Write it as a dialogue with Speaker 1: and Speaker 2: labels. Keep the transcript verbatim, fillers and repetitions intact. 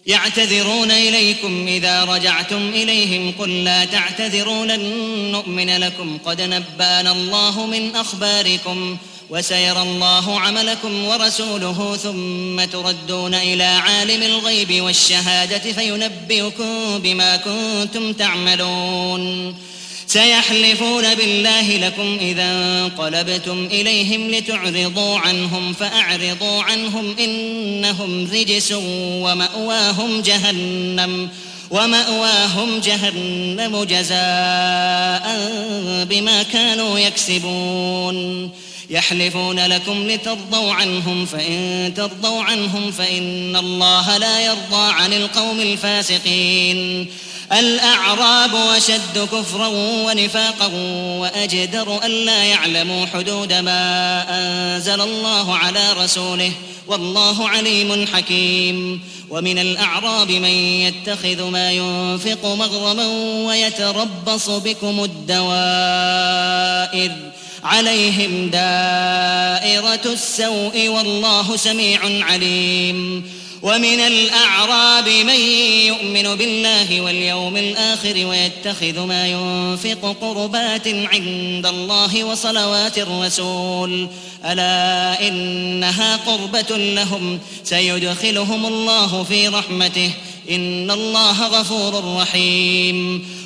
Speaker 1: يعتذرون إليكم إذا رجعتم إليهم قل لا تعتذروا لن نؤمن لكم قد نبأنا الله من أخباركم وسيرى الله عملكم ورسوله ثم تردون إلى عالم الغيب والشهادة فينبئكم بما كنتم تعملون سيحلفون بالله لكم إذا انقلبتم إليهم لتعرضوا عنهم فأعرضوا عنهم إنهم رجس ومأواهم جهنم ومأواهم جهنم جزاء بما كانوا يكسبون يحلفون لكم لترضوا عنهم فإن ترضوا عنهم فإن الله لا يرضى عن القوم الفاسقين الأعراب أشد كفرا ونفاقا وأجدر ألا يعلموا حدود ما أنزل الله على رسوله والله عليم حكيم ومن الأعراب من يتخذ ما ينفق مغرما ويتربص بكم الدوائر عليهم دائرة السوء والله سميع عليم ومن الأعراب من يؤمن بالله واليوم الآخر ويتخذ ما ينفق قربات عند الله وصلوات الرسول ألا إنها قربة لهم سيدخلهم الله في رحمته إن الله غفور رحيم